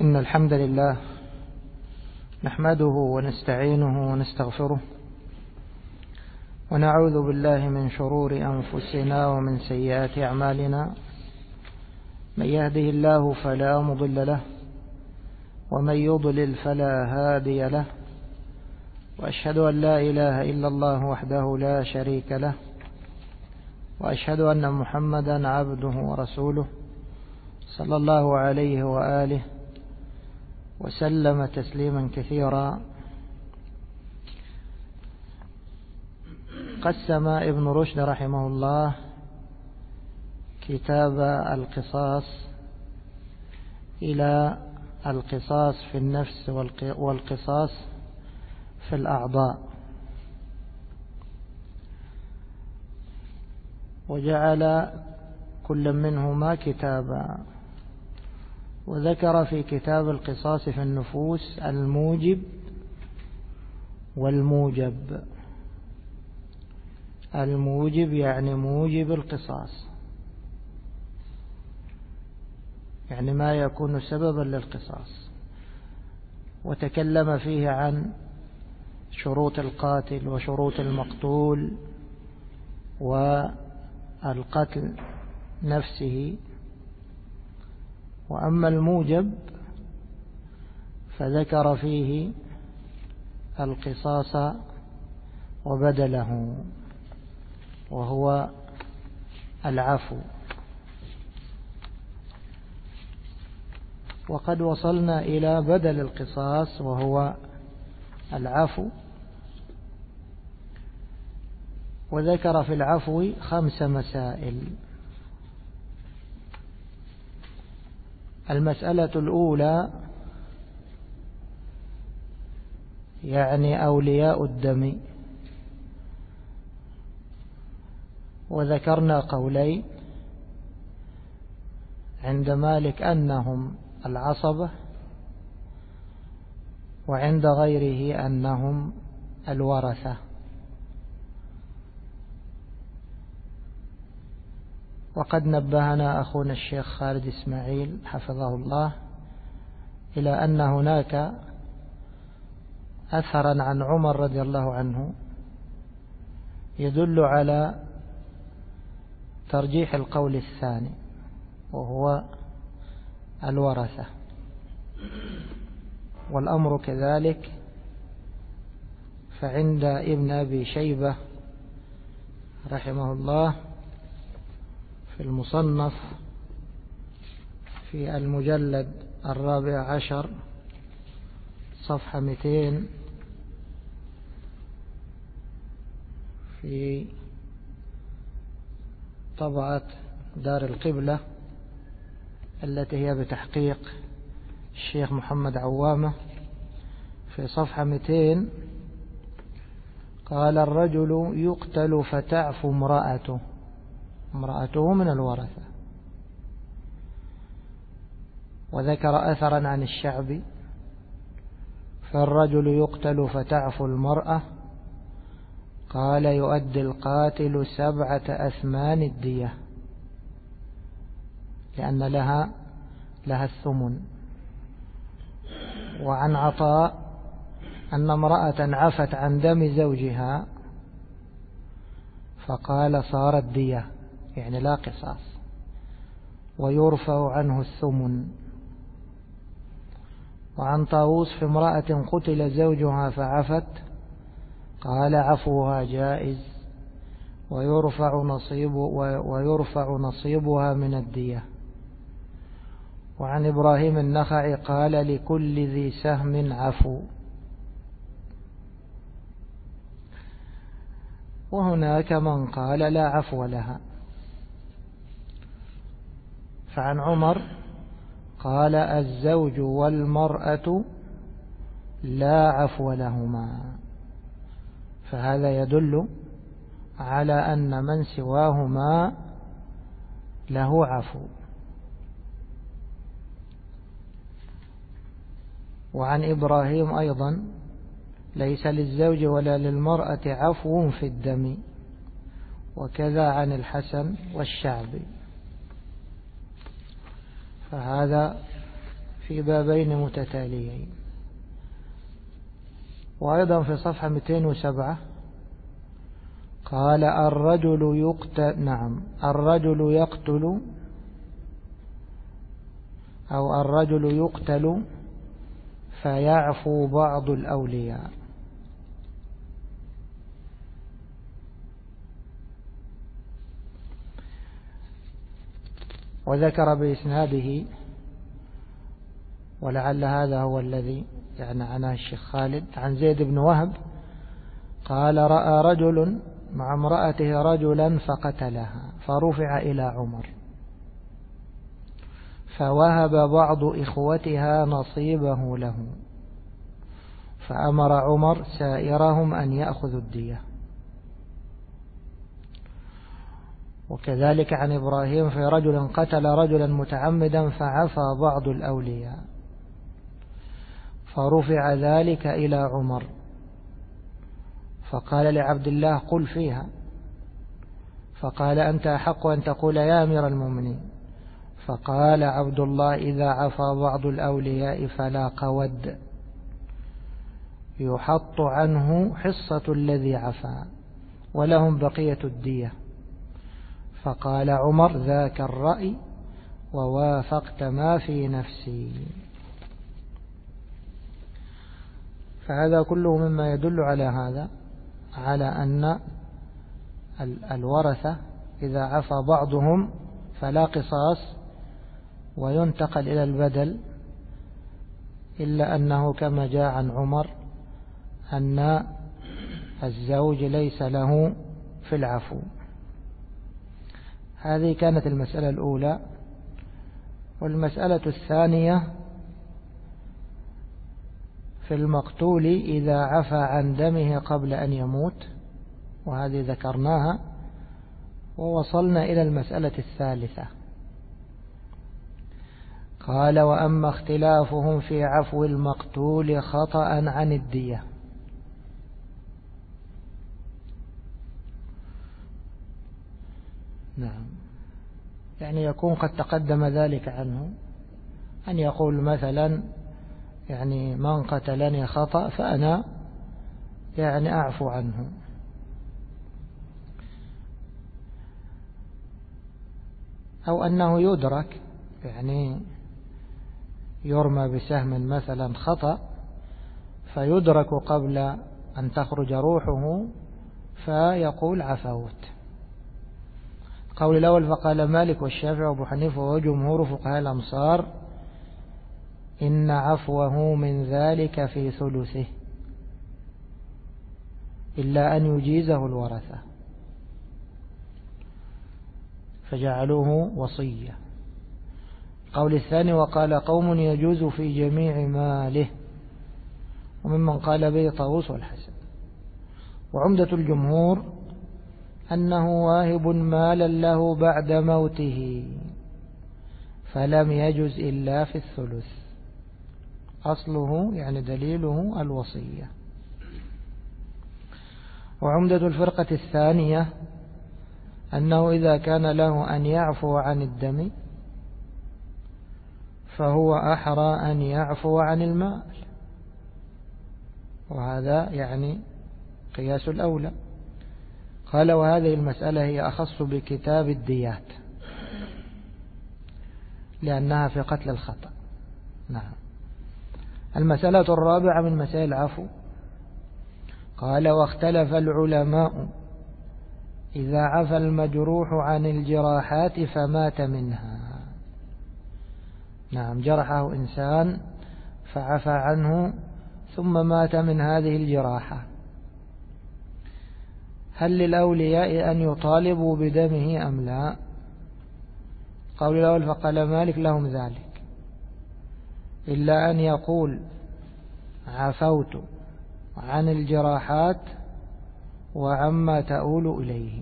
إن الحمد لله نحمده ونستعينه ونستغفره ونعوذ بالله من شرور أنفسنا ومن سيئات أعمالنا. من يهده الله فلا مضل له ومن يضلل فلا هادي له، وأشهد أن لا إله إلا الله وحده لا شريك له، وأشهد أن محمدا عبده ورسوله صلى الله عليه وآله وسلم تسليما كثيرا. قسم ابن رشد رحمه الله كتاب القصاص إلى القصاص في النفس والقصاص في الأعضاء، وجعل كل منهما كتابا، وذكر في كتاب القصاص في النفوس الموجب والموجب. الموجب يعني موجب القصاص، يعني ما يكون سببا للقصاص، وتكلم فيه عن شروط القاتل وشروط المقتول والقتل نفسه. وأما الموجب فذكر فيه القصاص وبدله، وهو العفو. وقد وصلنا إلى بدل القصاص وهو العفو، وذكر في العفو 5 مسائل. المسألة الأولى يعني أولياء الدم، وذكرنا قولين عند مالك أنهم العصبة، وعند غيره أنهم الورثة. وقد نبهنا أخونا الشيخ خالد إسماعيل حفظه الله إلى أن هناك أثرا عن عمر رضي الله عنه يدل على ترجيح القول الثاني وهو الورثة، والأمر كذلك فعند ابن أبي شيبة رحمه الله في المصنف في المجلد 14 صفحة 200 في طبعة دار القبلة التي هي بتحقيق الشيخ محمد عوامة، في صفحة 200 قال: الرجل يقتل فتعفو امرأته من الورثة. وذكر أثرا عن الشعبي: فالرجل يقتل فتعفو المرأة، قال: يؤدي القاتل 7 أثمان الدية، لأن لها الثمن. وعن عطاء أن امرأة عفت عن دم زوجها فقال: صارت دية، يعني لا قصاص، ويرفع عنه الثمن. وعن طاووس في امرأة قتل زوجها فعفت قال: عفوها جائز، ويرفع نصيبها من الدية. وعن إبراهيم النخعي قال: لكل ذي سهم عفو. وهناك من قال لا عفو لها. فعن عمر قال: الزوج والمرأة لا عفو لهما. فهذا يدل على أن من سواهما له عفو. وعن إبراهيم أيضا: ليس للزوج ولا للمرأة عفو في الدم. وكذا عن الحسن والشعبي. فهذا في بابين متتاليين. وأيضا في صفحة 207 قال الرجل يقتل أو الرجل يقتل فيعفو بعض الأولياء. وذكر بإسناده، ولعل هذا هو الذي يعني عناه الشيخ خالد، عن زيد بن وهب قال رأى رجل مع امرأته رجلا فقتلها فرفع إلى عمر فوهب بعض إخوتها نصيبه له، فأمر عمر سائرهم أن يأخذوا الدية. وكذلك عن إبراهيم في رجل قتل رجلا متعمدا فعفى بعض الأولياء فرفع ذلك إلى عمر فقال لعبد الله قل فيها، فقال أنت أحق أن تقول يا أمير المؤمنين. فقال عبد الله إذا عفى بعض الأولياء فلا قود، يحط عنه حصة الذي عفى ولهم بقية الدية. فقال عمر ذاك الرأي ووافقت ما في نفسي. فهذا كله مما يدل على هذا، على أن الورثة إذا عفى بعضهم فلا قصاص وينتقل إلى البدل، إلا أنه كما جاء عن عمر أن الزوج ليس له في العفو. هذه كانت المسألة الأولى. والمسألة الثانية في المقتول إذا عفى عن دمه قبل أن يموت، وهذه ذكرناها. ووصلنا إلى المسألة الثالثة. قال وأما اختلافهم في عفو المقتول خطأ عن الدية. نعم، يعني يكون قد تقدم ذلك عنه، أن يقول مثلا يعني من قتلني خطأ فأنا يعني أعفو عنه. أو أنه يدرك، يعني يرمى بسهم مثلا خطأ فيدرك قبل أن تخرج روحه فيقول عفوت. قول الأول فقال مالك والشافعي وأبو حنيفة وجمهور فقهاء الأمصار إن عفوه من ذلك في ثلثه إلا أن يجيزه الورثة فجعلوه وصية. قول الثاني وقال قوم يجوز في جميع ماله، وممن قال به طاووس والحسن. وعمدة الجمهور أنه واهب مالا له بعد موته فلم يجز إلا في الثلث، أصله يعني دليله الوصية. وعمدة الفرقة الثانية أنه إذا كان له أن يعفو عن الدم فهو أحرى أن يعفو عن المال، وهذا يعني قياس الأولى. قال وهذه المسألة هي أخص بكتاب الديات لأنها في قتل الخطأ. نعم. المسألة الرابعة من مسائل العفو. قال واختلف العلماء إذا عفى المجروح عن الجراحات فمات منها. نعم، جرحه إنسان فعفى عنه ثم مات من هذه الجراحة، هل للأولياء أن يطالبوا بدمه أم لا؟ قول الأول فقال مالك لهم ذلك، إلا أن يقول عفوت عن الجراحات وعما تؤول إليه.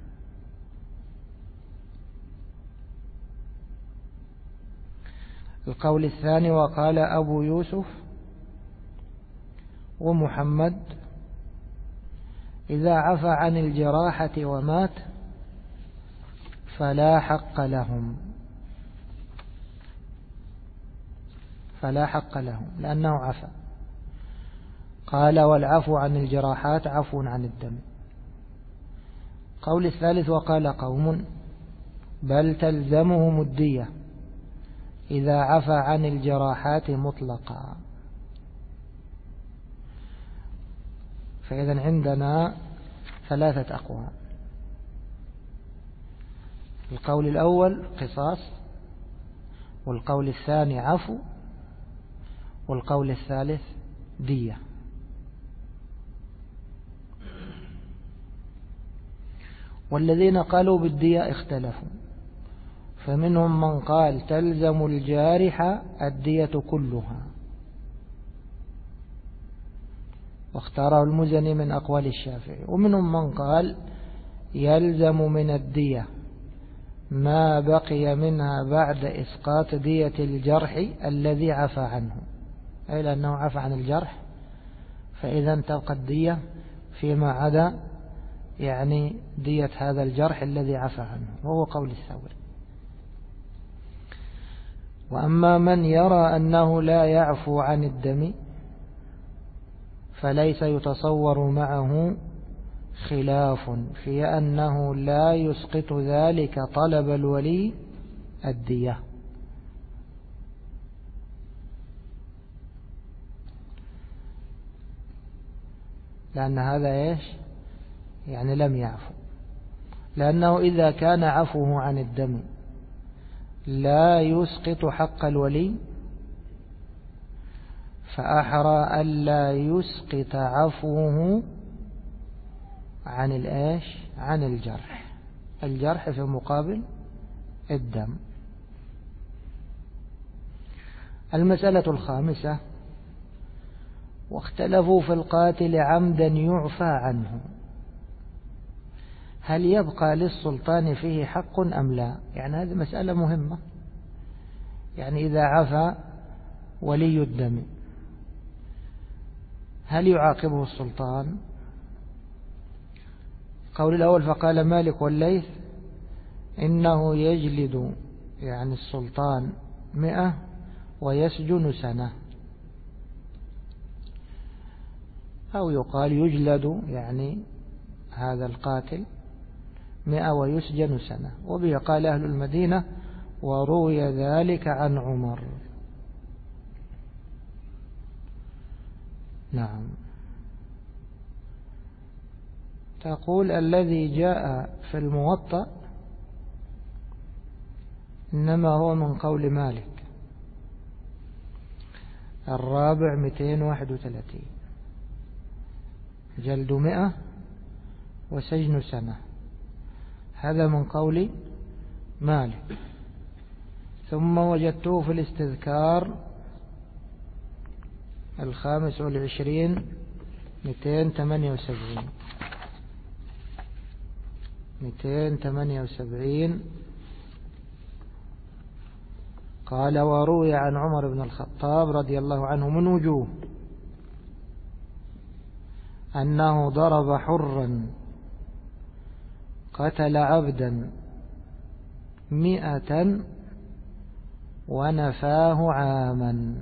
القول الثاني وقال أبو يوسف ومحمد إذا عفى عن الجراحة ومات فلا حق لهم، فلا حق له لأنه عفا. قال والعفو عن الجراحات عفو عن الدم. قول الثالث وقال قوم بل تلزمهم الدية إذا عفا عن الجراحات مطلقا. فإذا عندنا ثلاثة أقوال. القول الأول قصاص، والقول الثاني عفو، والقول الثالث دية. والذين قالوا بالدية اختلفوا، فمنهم من قال تلزم الجارح الدية كلها، واختاره المزني من أقوال الشافعي. ومنهم من قال يلزم من الدية ما بقي منها بعد إسقاط دية الجرح الذي عفى عنه، أي لأنه عفى عن الجرح فإذا تبقى الدية فيما عدا يعني دية هذا الجرح الذي عفى عنه، وهو قول الثوري. وأما من يرى أنه لا يعفو عن الدم فليس يتصور معه خلاف في أنه لا يسقط ذلك طلب الولي الدية، لأن هذا إيش يعني لم يعفو، لأنه إذا كان عفوه عن الدم لا يسقط حق الولي فأحرى ألا يسقط عفوه عن الإيش عن الجرح، الجرح في مقابل الدم. المسألة الخامسة واختلفوا في القاتل عمدا يعفى عنه، هل يبقى للسلطان فيه حق أم لا؟ يعني هذه مسألة مهمة. يعني إذا عفى ولي الدم هل يعاقبه السلطان؟ قول الأول فقال مالك والليث إنه يجلد يعني السلطان 100 ويسجن سنة، أو يقال يجلد يعني هذا القاتل 100 ويسجن سنة. وبه قال أهل المدينة وروي ذلك عن عمر. نعم. تقول الذي جاء في الموطأ إنما هو من قول مالك الرابع 231 جلد 100 وسجن سنة، هذا من قول مالك. ثم وجدته في الاستذكار 25 278 قال وروي عن عمر بن الخطاب رضي الله عنه من وجوه أنه ضرب حرا قتل عبدا 100 ونفاه عاما.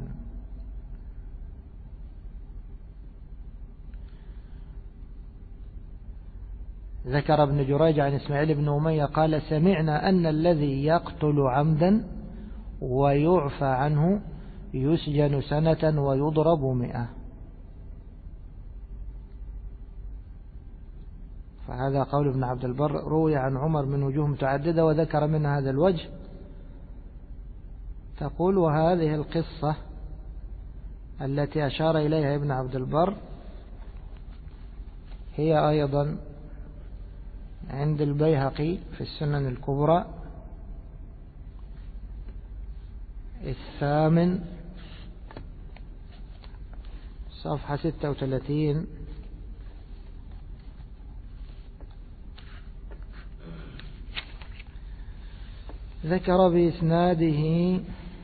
ذكر ابن جريج عن إسماعيل بن أمية قال سمعنا أن الذي يقتل عمدا ويعفى عنه يسجن سنة ويضرب 100. فهذا قول ابن عبد البر روي عن عمر من وجوه متعددة وذكر منها هذا الوجه. تقول وهذه القصة التي أشار إليها ابن عبد البر هي أيضا عند البيهقي في السنن الكبرى 8 صفحة 36 ذكر بإسناده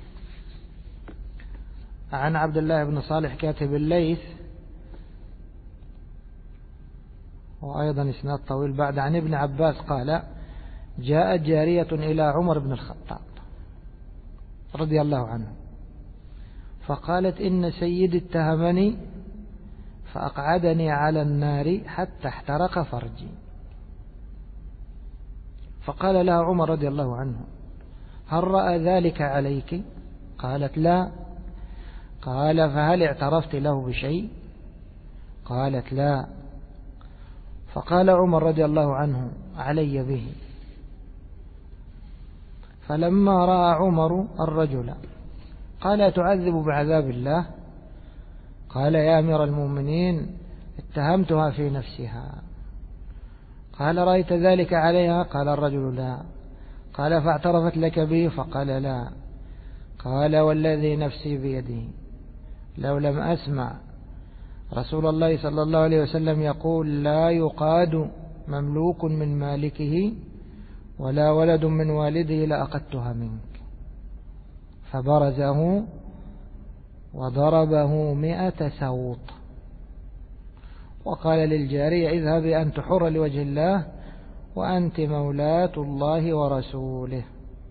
عن عبد الله بن صالح كاتب الليث، وأيضا إسناد طويل بعد عن ابن عباس قال جاءت جارية إلى عمر بن الخطاب رضي الله عنه فقالت إن سيدي اتهمني فأقعدني على النار حتى احترق فرجي. فقال لها عمر رضي الله عنه: هل رأى ذلك عليك؟ قالت: لا. قال: فهل اعترفت له بشيء؟ قالت: لا. فقال عمر رضي الله عنه: علي به. فلما رأى عمر الرجل قال: تعذب بعذاب الله؟ قال: يا أمير المؤمنين، اتهمتها في نفسها. قال: رأيت ذلك عليها؟ قال الرجل: لا. قال: فاعترفت لك به؟ فقال: لا. قال: والذي نفسي بيده لو لم أسمع رسول الله صلى الله عليه وسلم يقول: لا يقاد مملوك من مالكه ولا ولد من والده لأخذتها منك. فبرزه وضربه 100 سوط، وقال للجارية: اذهبي أنت حرة لوجه الله وأنت مولاة الله ورسوله.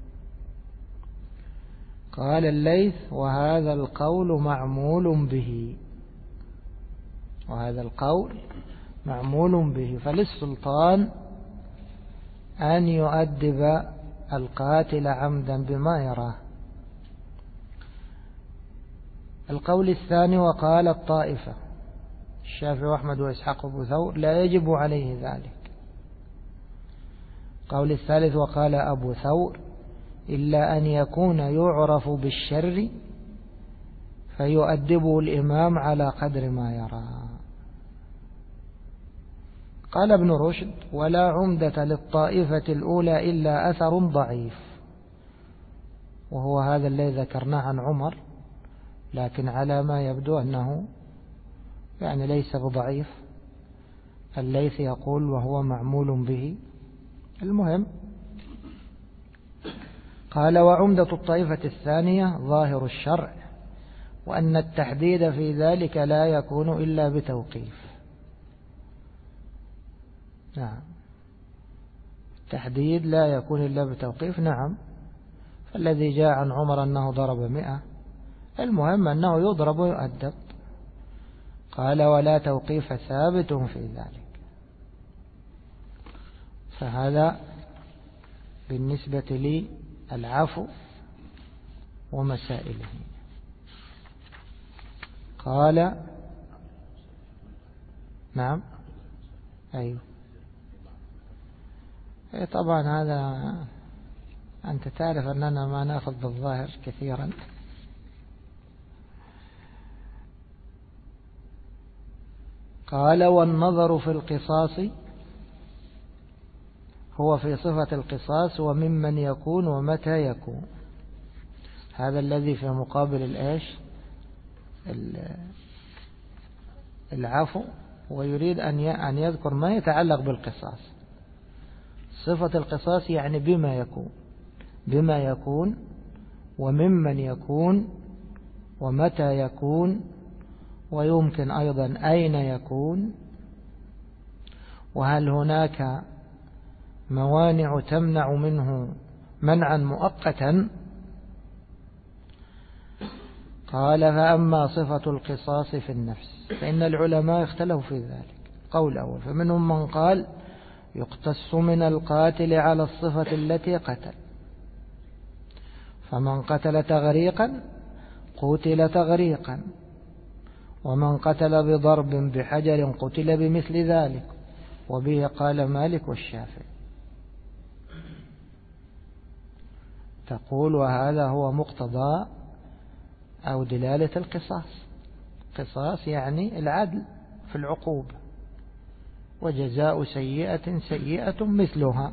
قال الليث: وهذا القول معمول به. وهذا القول معمول به، فللسلطان أن يؤدب القاتل عمدا بما يراه. القول الثاني: وقال الطائفة الشافعي وأحمد وإسحاق وأبو ثور: لا يجب عليه ذلك. القول الثالث: وقال أبو ثور: إلا أن يكون يعرف بالشر فيؤدبه الإمام على قدر ما يرى. قال ابن رشد: ولا عمدة للطائفة الأولى إلا أثر ضعيف، وهو هذا الذي ذكرناه عن عمر، لكن على ما يبدو أنه يعني ليس بضعيف. الليث يقول وهو معمول به. المهم، قال: وعمدة الطائفة الثانية ظاهر الشرع، وأن التحديد في ذلك لا يكون إلا بتوقيف. نعم، التحديد لا يكون إلا بتوقيف. نعم، فالذي جاء عن عمر أنه ضرب 100، المهم أنه يضرب ويؤدب. قال: ولا توقيف ثابت في ذلك. فهذا بالنسبة لي العفو ومسائله. قال: نعم، أيوه، طبعا هذا أنت تعرف أننا ما نأخذ بالظاهر كثيرا. قال: والنظر في القصاص هو في صفة القصاص وممن يكون ومتى يكون. هذا الذي في مقابل الإيش؟ العفو، ويريد أن يذكر ما يتعلق بالقصاص. صفة القصاص يعني بما يكون وممن يكون ومتى يكون، ويمكن أيضا أين يكون، وهل هناك موانع تمنع منه منعا مؤقتا. قال: فأما صفة القصاص في النفس فإن العلماء اختلفوا في ذلك. قول أول: فمنهم من قال: يقتص من القاتل على الصفة التي قتل، فمن قتل تغريقا قتل تغريقا، ومن قتل بضرب بحجر قتل بمثل ذلك، وبه قال مالك والشافعي. تقول: وهذا هو مقتضى أو دلالة القصاص. قصاص يعني العدل في العقوبة، وجزاء سيئة سيئة مثلها.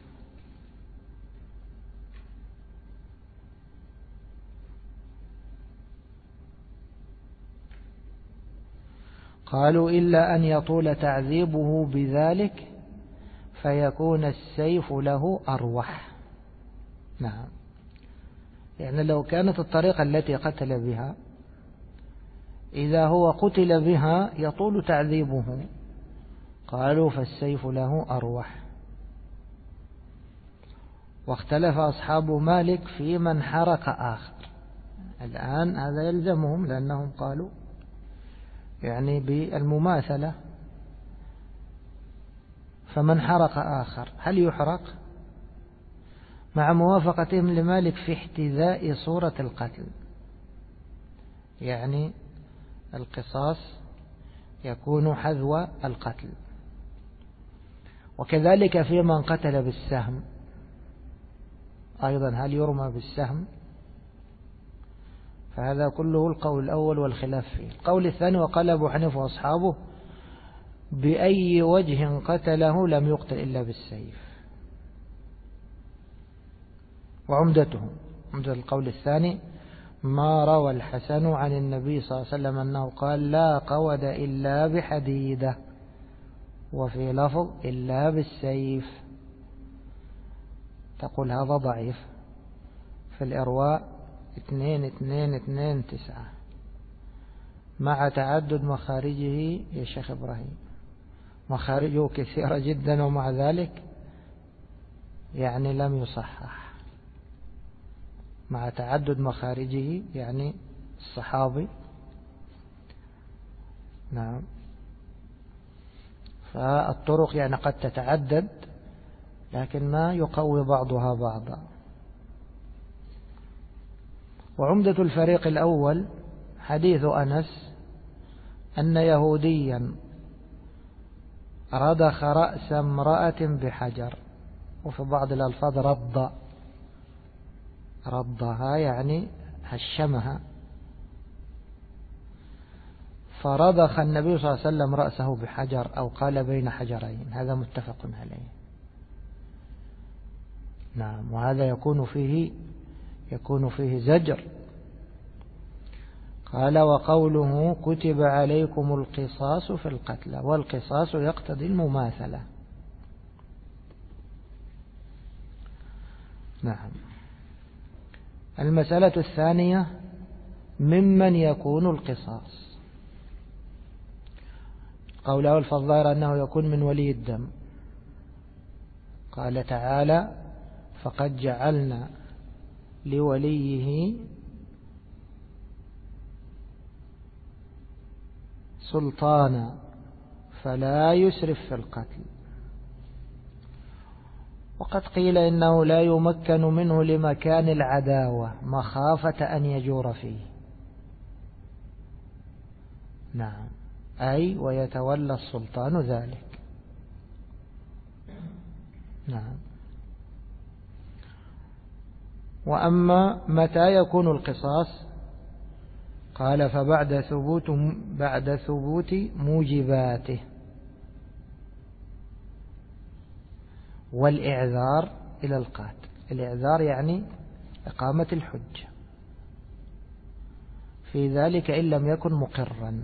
قالوا: إلا أن يطول تعذيبه بذلك فيكون السيف له أروح. نعم، يعني لو كانت الطريقة التي قتل بها إذا هو قتل بها يطول تعذيبه، قالوا فالسيف له أروح. واختلف أصحاب مالك في من حرق آخر، الآن هذا يلزمهم لأنهم قالوا يعني بالمماثلة. فمن حرق آخر هل يحرق؟ مع موافقتهم لمالك في احتذاء صورة القتل، يعني القصاص يكون حذو القتل. وكذلك في من قتل بالسهم أيضا هل يرمى بالسهم؟ فهذا كله القول الأول والخلاف فيه. القول الثاني وقال أبو حنيفة وأصحابه بأي وجه قتله لم يقتل إلا بالسيف. وعمدة القول الثاني ما روى الحسن عن النبي صلى الله عليه وسلم أنه قال لا قود إلا بحديدة، وفي لفظ إلا بالسيف. تقول هذا ضعيف في الإرواء 2229 مع تعدد مخارجه يا شيخ إبراهيم، مخارجه كثيرة جدا ومع ذلك يعني لم يصحح، مع تعدد مخارجه يعني الصحابي. نعم. فالطرق يعني قد تتعدد لكن ما يقوي بعضها بعضا. وعمدة الفريق الأول حديث أنس أن يهوديا رضخ رأس امرأة بحجر، وفي بعض الألفاظ رضها يعني هشمها، فرضخ النبي صلى الله عليه وسلم رأسه بحجر أو قال بين حجرين. هذا متفق عليه. نعم. وهذا يكون فيه زجر. قال وقوله كتب عليكم القصاص في القتلى، والقصاص يقتضي المماثلة. نعم. المسألة الثانية ممن يكون القصاص. قوله الفظاهر أنه يكون من ولي الدم. قال تعالى فقد جعلنا لوليه سلطانا فلا يسرف في القتل. وقد قيل إنه لا يمكن منه لمكان العداوة مخافة أن يجور فيه. نعم. أي ويتولى السلطان ذلك. نعم. وأما متى يكون القصاص؟ قال فبعد ثبوت موجباته والإعذار إلى القاتل. الإعذار يعني إقامة الحجة في ذلك إن لم يكن مقرا.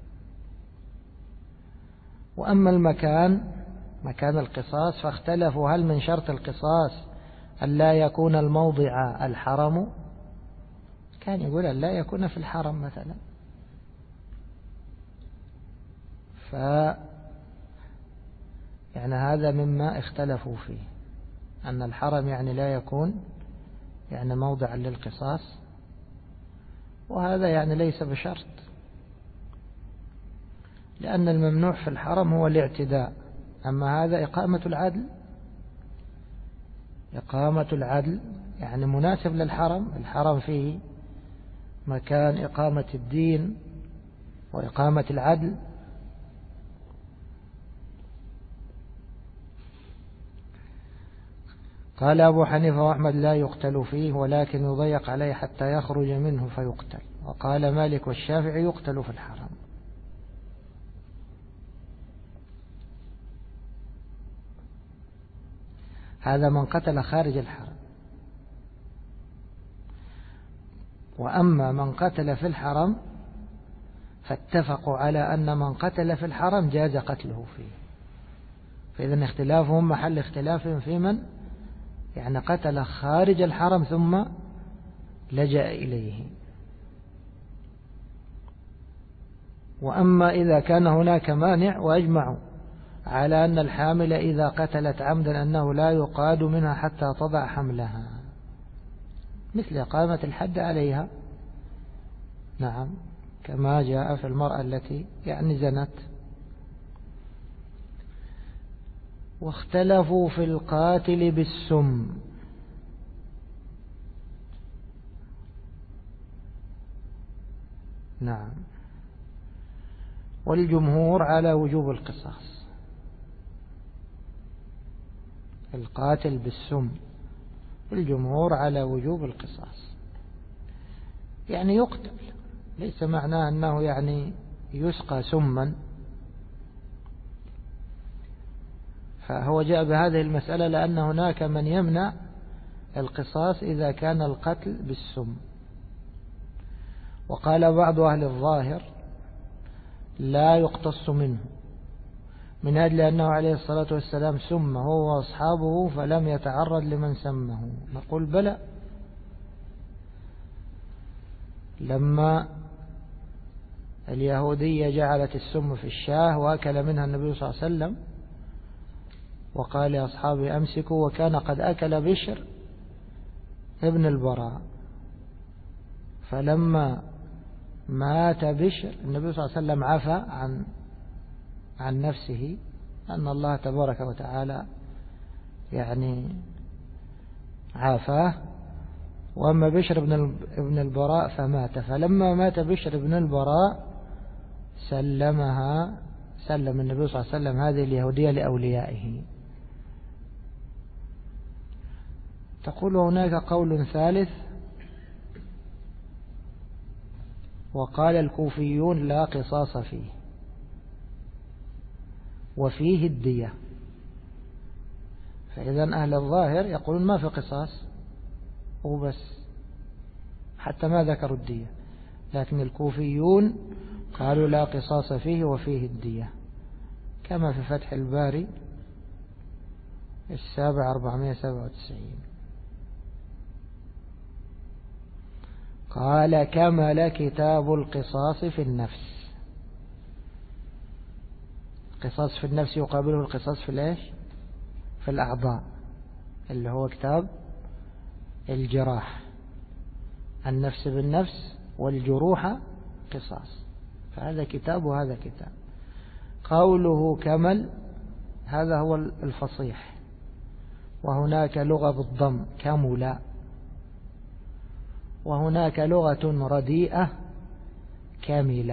وأما مكان القصاص فاختلفوا هل من شرط القصاص أن لا يكون الموضع الحرم؟ كان يقول أن لا يكون في الحرم مثلا، يعني هذا مما اختلفوا فيه، أن الحرم يعني لا يكون يعني موضعا للقصاص، وهذا يعني ليس بشرط، لأن الممنوع في الحرم هو الاعتداء. أما هذا إقامة العدل يعني مناسب للحرم. الحرم فيه مكان إقامة الدين وإقامة العدل. قال أبو حنيفة وأحمد لا يقتل فيه ولكن يضيق عليه حتى يخرج منه فيقتل. وقال مالك والشافعي يقتل في الحرم. هذا من قتل خارج الحرم. وأما من قتل في الحرم فاتفقوا على أن من قتل في الحرم جاز قتله فيه. فإذن اختلافهم محل اختلافهم في من يعني قتل خارج الحرم ثم لجأ إليه. وأما إذا كان هناك مانع، وأجمعوا على أن الحامل إذا قتلت عمدا أنه لا يقاد منها حتى تضع حملها، مثل إقامة الحد عليها نعم، كما جاء في المرأة التي يعني زنت. واختلفوا في القاتل بالسم. نعم، والجمهور على وجوب القصاص. القاتل بالسم، الجمهور على وجوب القصاص، يعني يقتل، ليس معناه أنه يعني يسقى سما. فهو جاء بهذه المسألة لأن هناك من يمنع القصاص إذا كان القتل بالسم. وقال بعض أهل الظاهر لا يقتص منه، من أجل أنه عليه الصلاة والسلام سم هو وأصحابه فلم يتعرض لمن سمه. نقول بلى، لما اليهودية جعلت السم في الشاه وأكل منها النبي صلى الله عليه وسلم وقال لأصحابه أمسكوا، وكان قد أكل بشر ابن البراء، فلما مات بشر النبي صلى الله عليه وسلم عفى عن نفسه، أن الله تبارك وتعالى يعني عافاه. وأما بشر ابن البراء فمات، فلما مات بشر ابن البراء سلم النبي صلى الله عليه وسلم هذه اليهودية لأوليائه. تقول هناك قول ثالث، وقال الكوفيون لا قصاص فيه وفيه الدية. فإذا أهل الظاهر يقولون ما في قصاص وبس، حتى ما ذكروا الدية، لكن الكوفيون قالوا لا قصاص فيه وفيه الدية، كما في فتح الباري 497. قال كمل كتاب القصاص في النفس. القصاص في النفس يقابله القصاص في الايش؟ في الأعضاء، اللي هو كتاب الجراح، النفس بالنفس والجروح قصاص، فهذا كتاب وهذا كتاب. قوله كمل هذا هو الفصيح، وهناك لغة بالضم كمل، وهناك لغة رديئة كاملة.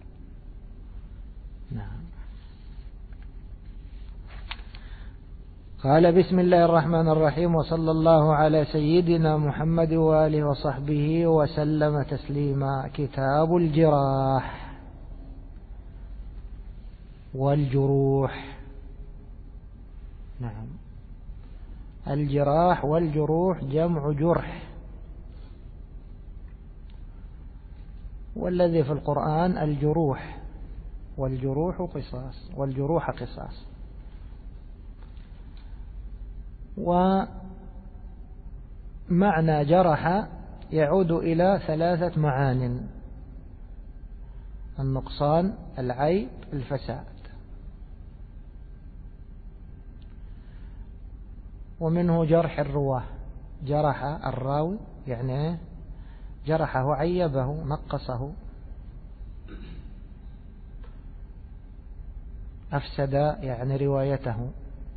نعم. قال بسم الله الرحمن الرحيم، وصلى الله على سيدنا محمد وآله وصحبه وسلم تسليما. كتاب الجراح والجروح. نعم، الجراح والجروح جمع جرح، والذي في القرآن الجروح، والجروح قصاص، والجروح قصاص. ومعنى جرح يعود إلى 3 معان: النقصان، العيب، الفساد. ومنه جرح الرواه، جرح الراوي يعني جرحه، عيبه، نقصه، أفسد يعني روايته.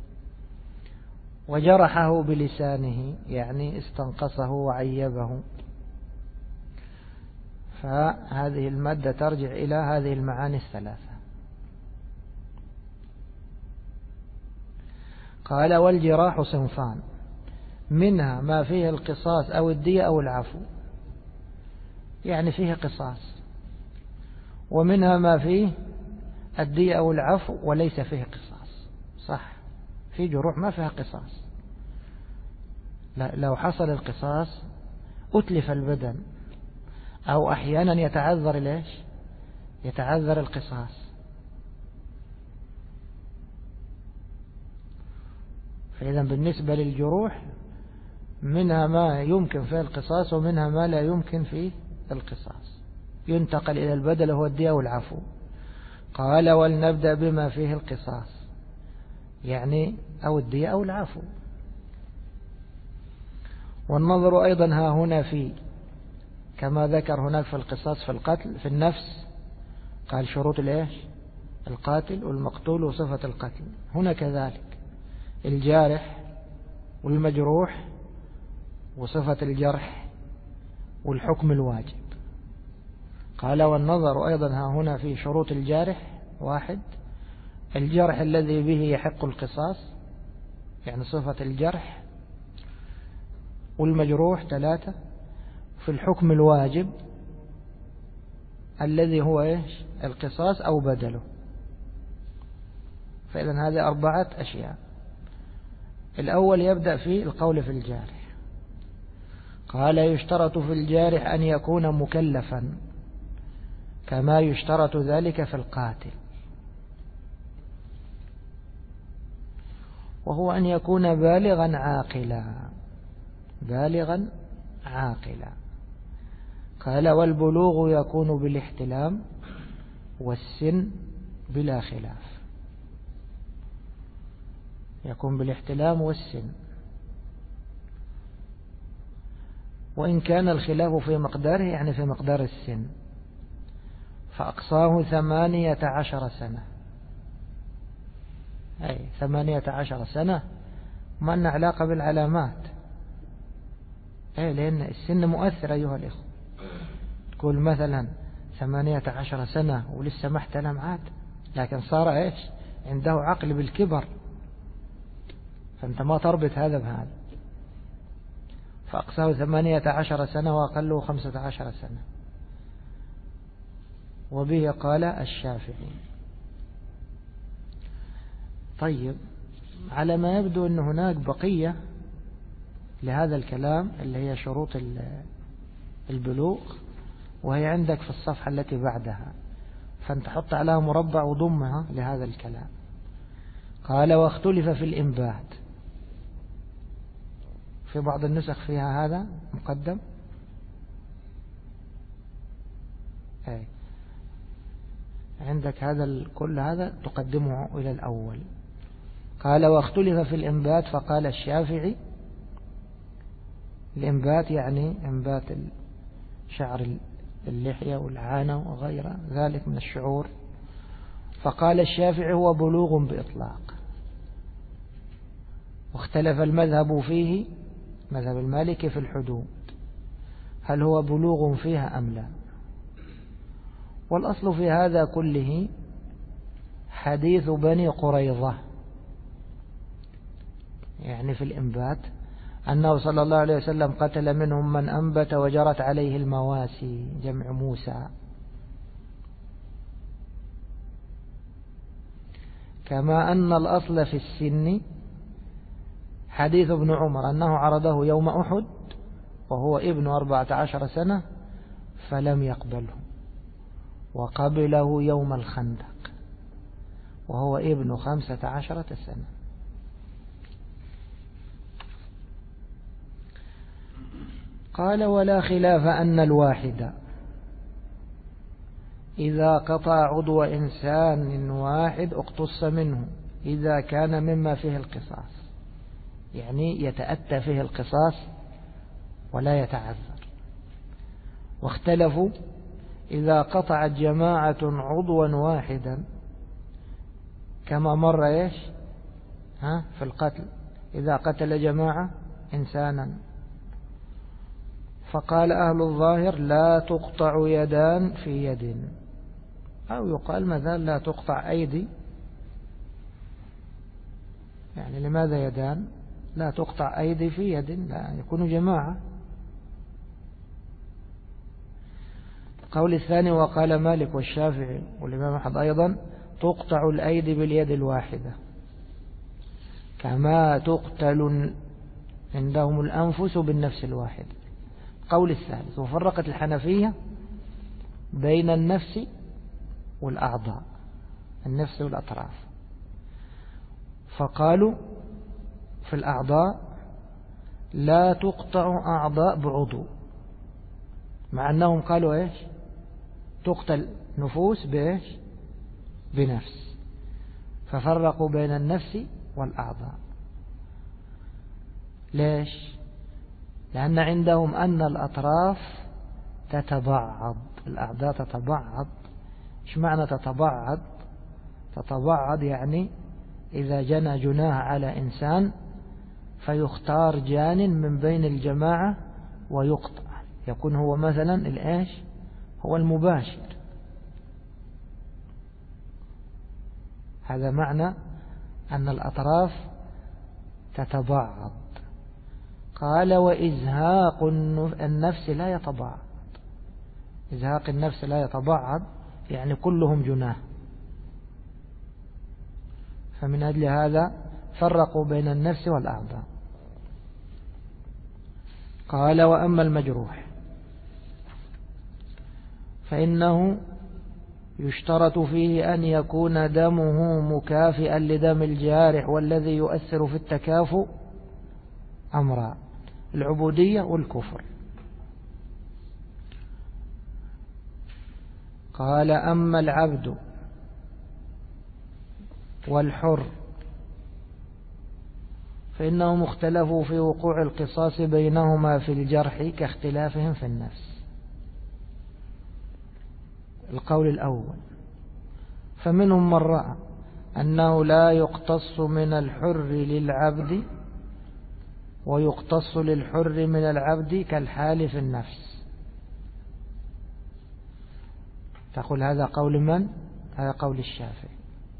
وجرحه بلسانه يعني استنقصه وعيبه. فهذه المادة ترجع إلى هذه المعاني 3. قال والجراح صنفان، منها ما فيه القصاص أو الدية أو العفو، يعني فيه قصاص، ومنها ما فيه الدية أو العفو وليس فيه قصاص. صح، في جروح ما فيها قصاص، لو حصل القصاص أتلف البدن، أو أحيانا يتعذر ليش؟ يتعذر القصاص. فإذا بالنسبة للجروح منها ما يمكن فيه القصاص ومنها ما لا يمكن فيه القصاص، ينتقل إلى البدل هو الدية والعفو. قال ولنبدأ بما فيه القصاص، يعني أو الدية أو العفو. والنظر أيضا ها هنا في كما ذكر هناك في القصاص في القتل في النفس، قال شروط الإيش؟ القاتل والمقتول وصفة القتل. هنا كذلك الجارح والمجروح وصفة الجرح والحكم الواجب. قال والنظر أيضا ها هنا في شروط الجارح: 1 الجرح الذي به يحق القصاص، يعني صفة الجرح، والمجروح 3 في الحكم الواجب الذي هو إيش؟ القصاص أو بدله. فإذا هذه 4 أشياء. الأول يبدأ في القول في الجارح. قال يشترط في الجارح أن يكون مكلفا كما يشترط ذلك في القاتل، وهو أن يكون بالغا عاقلا. بالغا عاقلا. قال والبلوغ يكون بالاحتلام والسن بلا خلاف. يكون بالاحتلام والسن، وإن كان الخلاف في مقداره، يعني في مقدار السن، فأقصاه 18 سنة. أي 18 سنة ما لنا علاقة بالعلامات، لأن السن مؤثر أيها الإخوة. تقول مثلا 18 سنة ولسه ما احتلم عاد، لكن صار إيش؟ عنده عقل بالكبر، فأنت ما تربط هذا بهذا. فأقصاه 18 سنة وأقله 15 سنة. وبه قال الشافعي. طيب، على ما يبدو أن هناك بقية لهذا الكلام اللي هي شروط البلوغ، وهي عندك في الصفحة التي بعدها، فأنت حط عليها مربع وضمها لهذا الكلام. قال واختلف في الإنبات. في بعض النسخ فيها هذا مقدم، عندك هذا كل هذا تقدمه إلى الأول. قال واختلف في الإنبات، فقال الشافعي الإنبات يعني إنبات شعر اللحية والعانة وغير ذلك من الشعور. فقال الشافعي هو بلوغ بإطلاق. واختلف المذهب فيه، مذهب المالكي، في الحدود، هل هو بلوغ فيها أم لا. والأصل في هذا كله حديث بني قريظة، يعني في الإنبات أنه صلى الله عليه وسلم قتل منهم من أنبت وجرت عليه المواسي، جمع موسى. كما أن الأصل في السن حديث ابن عمر أنه عرضه يوم أحد وهو ابن 14 سنة فلم يقبله، وقبله يوم الخندق وهو ابن 15 سنة. قال ولا خلاف أن الواحد إذا قطع عضو إنسان واحد اقتص منه إذا كان مما فيه القصاص، يعني يتأتى فيه القصاص ولا يتعذر. واختلفوا إذا قطعت جماعة عضوا واحدا، كما مر إيش في القتل، إذا قتل جماعة إنسانا. فقال أهل الظاهر لا تقطع يدان في يد، أو يقال مثلا لا تقطع أيدي. يعني لماذا يدان؟ لا تقطع أيدي في يد، لا يكون جماعة. القول الثاني وقال مالك والشافعي والإمام أحمد أيضا تقطع الأيدي باليد الواحدة، كما تقتل عندهم الأنفس بالنفس الواحد. القول الثالث وفرقت الحنفية بين النفس والأعضاء، النفس والأطراف، فقالوا في الأعضاء لا تقطع أعضاء بعضو، مع أنهم قالوا إيش؟ تقتل نفوس بإيش؟ بنفس. ففرقوا بين النفس والأعضاء. ليش؟ لأن عندهم أن الأطراف تتبعض، الأعضاء تتبعض. إيش معنى تتبعض؟ تتبعض يعني إذا جنى جناه على إنسان فيختار جان من بين الجماعة ويقطع، يكون هو مثلا الإيش هو المباشر. هذا معنى أن الأطراف تتبعض. قال وإزهاق النفس لا يتبعض. إزهاق النفس لا يتبعض يعني كلهم جناه، فمن أجل هذا فرقوا بين النفس والأعضاء. قال وأما المجروح فإنه يشترط فيه أن يكون دمه مكافئا لدم الجارح، والذي يؤثر في التكافؤ أمران: العبودية والكفر. قال أما العبد والحر فإنهم اختلفوا في وقوع القصاص بينهما في الجرح كاختلافهم في النفس. القول الأول: فمنهم من رأى أنه لا يقتص من الحر للعبد ويقتص للحر من العبد كالحال في النفس. تقول هذا قول من؟ هذا قول الشافعي،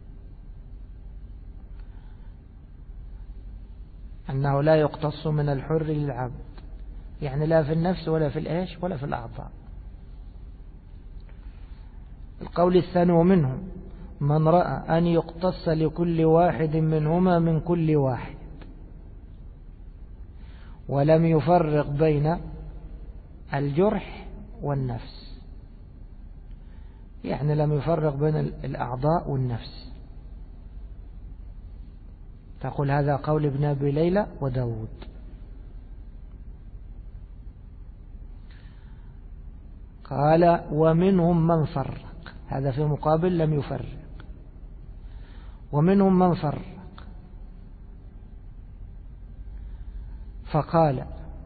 أنه لا يقتص من الحر للعبد، يعني لا في النفس ولا في الإيش ولا في الأعضاء. القول الثاني: ومنهم من رأى أن يقتص لكل واحد منهما من كل واحد، ولم يفرق بين الجرح والنفس، يعني لم يفرق بين الأعضاء والنفس. تقول هذا قول ابن أبي ليلى وداود. قال ومنهم من فرق، هذا في مقابل لم يفرق. ومنهم من فرق فقال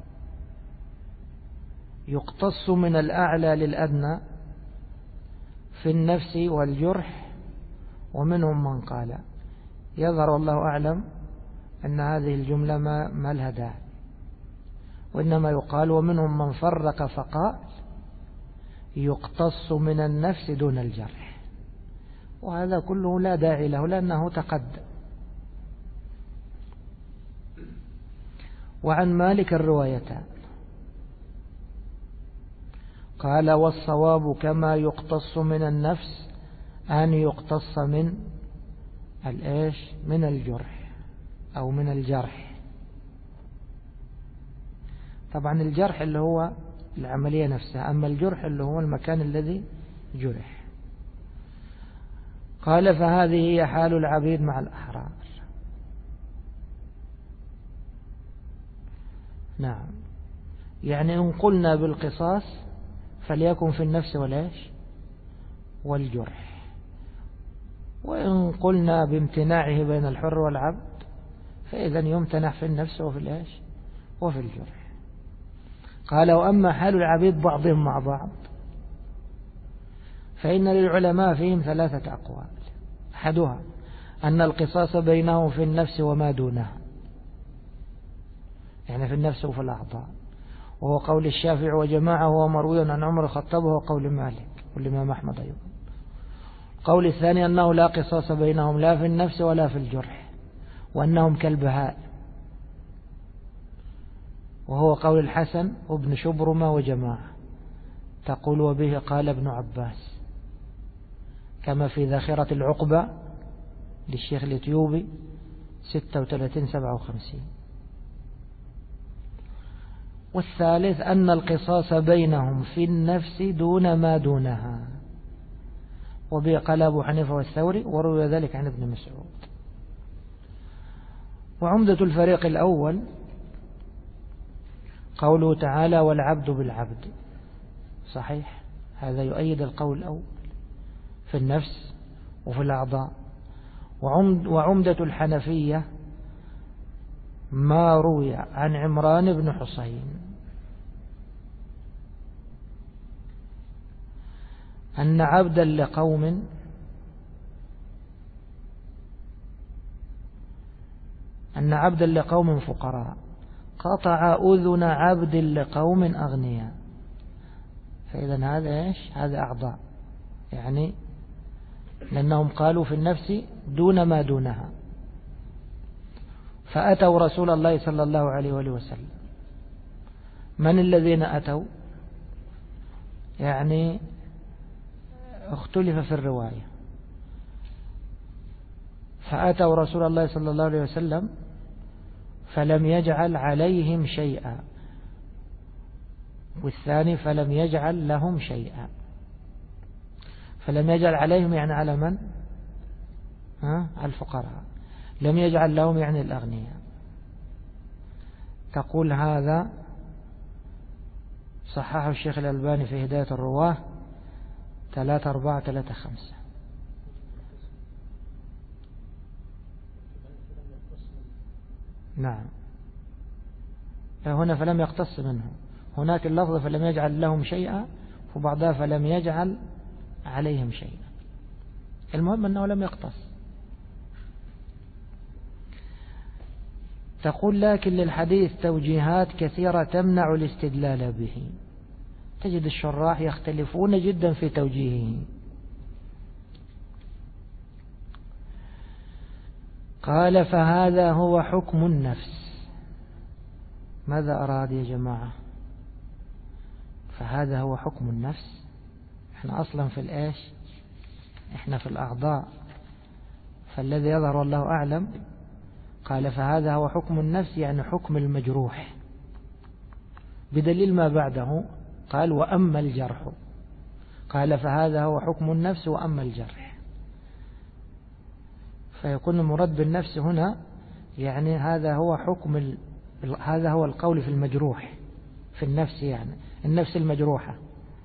يقتص من الأعلى للأدنى في النفس والجرح. ومنهم من قال يظهر والله أعلم أن هذه الجملة ما لها داعي، وإنما يقال ومنهم من فرق فقال يقتص من النفس دون الجرح، وهذا كله لا داعي له لأنه تقدم. وعن مالك الروايتان. قال والصواب كما يقتص من النفس أن يقتص من الإيش من الجرح أو من الجرح. طبعا الجرح اللي هو العملية نفسها، أما الجرح اللي هو المكان الذي جرح. قال فهذه هي حال العبيد مع الأحرار. نعم، يعني إن قلنا بالقصاص فليكن في النفس والإيش والجرح، وإن قلنا بامتناعه بين الحر والعبد فإذا يمتنع في النفس وفي الإيش وفي الجرح. قال وأما حال العبيد بعضهم مع بعض فإن للعلماء فيهم ثلاثة أقوال: أحدها أن القصاص بينهم في النفس وما دونها، يعني في النفس وفي الأعضاء، وهو قول الشافعي وجماعة، وهو مروي عن عمر الخطاب، وهو قول مالك والإمام أحمد أيضا. القول الثاني أنه لا قصاص بينهم لا في النفس ولا في الجرح، وأنهم كالبهائم، وهو قول الحسن وابن شبرمة وجماعة. تقول وبه قال ابن عباس، كما في ذاخرة العقبة للشيخ الإثيوبي 36-57. والثالث أن القصاص بينهم في النفس دون ما دونها، وبه قال أبو حنيفة والثوري، وروي ذلك عن ابن مسعود. وعمدة الفريق الأول قوله تعالى والعبد بالعبد، صحيح، هذا يؤيد القول الأول في النفس وفي الأعضاء. وعمدة الحنفية ما روي عن عمران بن حسين أن عبدا لقوم فقراء قطع أذن عبد لقوم أغنياء. فإذا هذا إيش؟ هذا أعضاء، يعني لأنهم قالوا في النفس دون ما دونها، فأتوا رسول الله صلى الله عليه وآله وسلم. من الذين أتوا؟ يعني اختلف في الرواية. فأتوا رسول الله صلى الله عليه وسلم فلم يجعل عليهم شيئا، والثاني فلم يجعل لهم شيئا. فلم يجعل عليهم يعني على من؟ على الفقراء. لم يجعل لهم يعني الأغنياء. تقول هذا صححه الشيخ الألباني في هداية الرواه 3435. نعم، هنا فلم يقتص منه. هناك اللفظ فلم يجعل لهم شيئا، وبعضها فلم يجعل عليهم شيئا. المهم أنه لم يقتص. تقول لكن للحديث توجيهات كثيرة تمنع الاستدلال به. تجد الشراح يختلفون جدا في توجيهه. قال فهذا هو حكم النفس. ماذا أراد يا جماعة؟ فهذا هو حكم النفس. احنا أصلا في الإيش؟ احنا في الأعضاء، فالذي يظهر الله أعلم. قال فهذا هو حكم النفس، يعني حكم المجروح، بدليل ما بعده. قال وأما الجرح. قال فهذا هو حكم النفس وأما الجرح. فيكون المراد بالنفس هنا يعني هذا هو حكم هذا هو القول في المجروح، في النفس، يعني النفس المجروحة.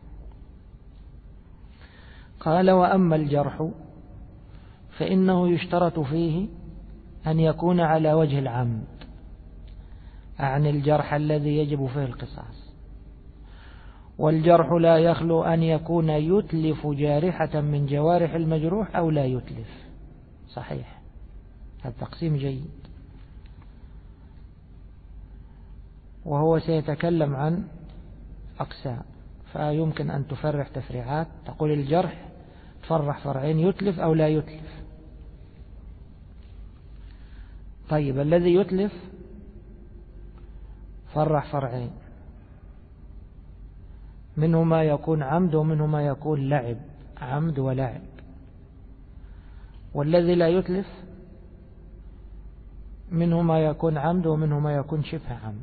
قال وأما الجرح فإنه يشترط فيه أن يكون على وجه العمد، عن الجرح الذي يجب فيه القصاص. والجرح لا يخلو أن يكون يتلف جارحة من جوارح المجروح أو لا يتلف. صحيح، هذا تقسيم جيد. وهو سيتكلم عن أقسام، فيمكن أن تفرح تفريعات. تقول الجرح تفرح فرعين، يتلف أو لا يتلف. طيب الذي يتلف فرح فرعين، منه ما يكون عمد ومنه ما يكون لعب، عمد ولعب. والذي لا يتلف منه ما يكون عمد ومنه ما يكون شبه عمد.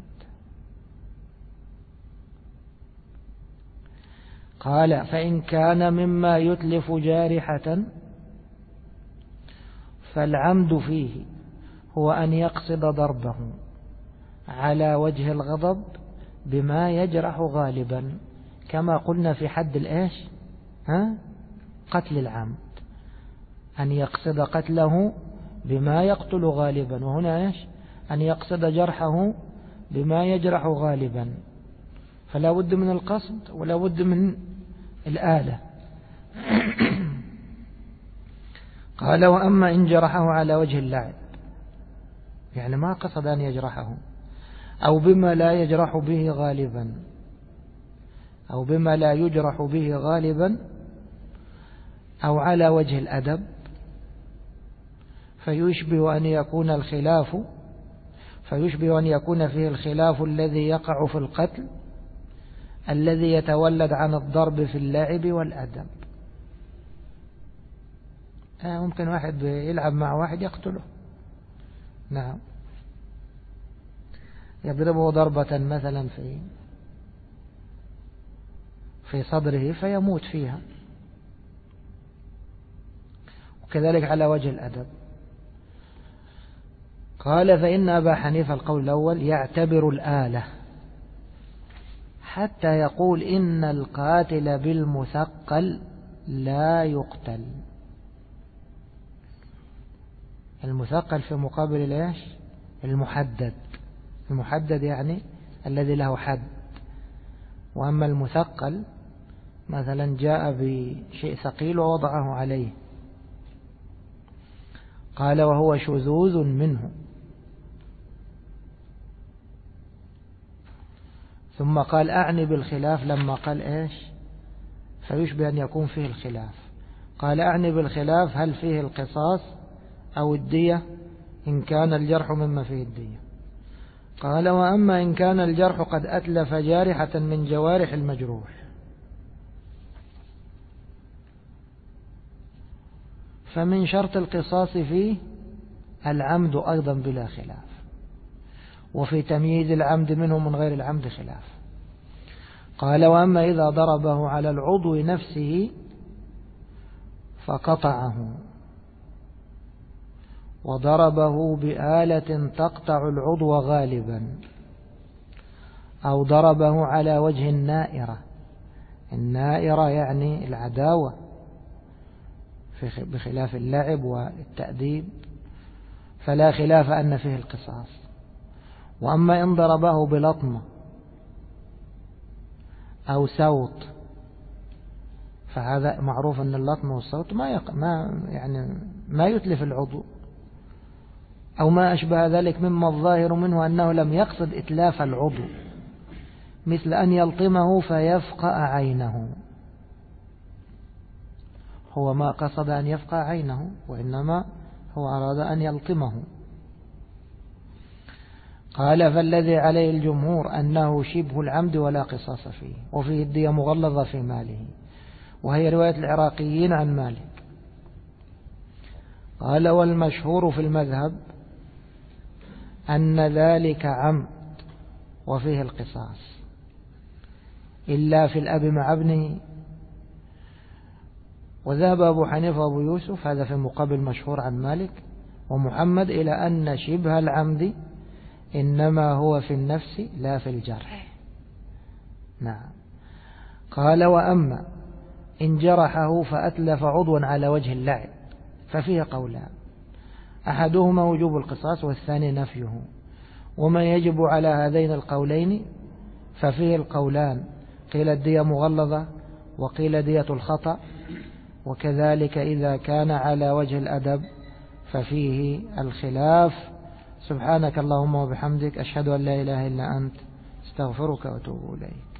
قال فإن كان مما يتلف جارحة فالعمد فيه هو أن يقصد ضربه على وجه الغضب بما يجرح غالبا، كما قلنا في حد الإيش؟ قتل العمد، أن يقصد قتله بما يقتل غالبا. وهنا إيش؟ أن يقصد جرحه بما يجرح غالبا. فلا بد من القصد ولا بد من الآلة. قال وأما إن جرحه على وجه اللعب، يعني ما قصد أن يجرحه، أو بما لا يجرح به غالبا، أو بما لا يجرح به غالبا، أو على وجه الأدب، فيشبه أن يكون فيه الخلاف الذي يقع في القتل الذي يتولد عن الضرب في اللعب والأدب. ممكن واحد يلعب مع واحد يقتله، نعم، يضربه ضربة مثلا في صدره فيموت فيها. وكذلك على وجه الأدب. قال فإن أبا حنيفة القول الأول يعتبر الآلة حتى يقول إن القاتل بالمثقل لا يقتل. المثقل في مقابل ليش؟ المحدد يعني الذي له حد. وأما المثقل مثلا جاء بشيء ثقيل ووضعه عليه، قال وهو شذوذ منه، ثم قال أعني بالخلاف لما قال إيش فيشبه أن يكون فيه الخلاف، قال أعني بالخلاف هل فيه القصاص أو الدية إن كان الجرح مما فيه الدية. قال وأما إن كان الجرح قد أتلف جارحة من جوارح المجروح فمن شرط القصاص فيه العمد أيضا بلا خلاف، وفي تمييز العمد منه من غير العمد خلاف. قال وأما إذا ضربه على العضو نفسه فقطعه وضربه بآلة تقطع العضو غالبا، أو ضربه على وجه النائرة، النائرة يعني العداوة بخلاف اللعب والتأديب، فلا خلاف أن فيه القصاص. وأما إن ضربه بلطمة أو سوط فهذا معروف أن اللطمة والصوت ما يتلف العضو أو ما أشبه ذلك، مما الظاهر منه أنه لم يقصد إتلاف العضو، مثل أن يلطمه فيفقأ عينه، هو ما قصد أن يفقأ عينه وإنما هو أراد أن يلطمه. قال فالذي عليه الجمهور أنه شبه العمد ولا قصاص فيه، وفيه الدية مغلظة في ماله، وهي رواية العراقيين عن مالك. قال والمشهور في المذهب أن ذلك عمد وفيه القصاص إلا في الأب مع ابنه. وذهب أبو حنيفة وأبو يوسف، هذا في مقابل مشهور عن مالك ومحمد، إلى أن شبه العمد إنما هو في النفس لا في الجرح. نعم. قال وأما إن جرحه فأتلف عضوا على وجه اللعب ففيه قولان، أحدهما وجوب القصاص والثاني نفيه، وما يجب على هذين القولين ففيه القولان، قيل الدية مغلظة وقيل دية الخطأ، وكذلك إذا كان على وجه الأدب ففيه الخلاف. سبحانك اللهم وبحمدك، أشهد أن لا إله إلا أنت، استغفرك وأتوب إليك.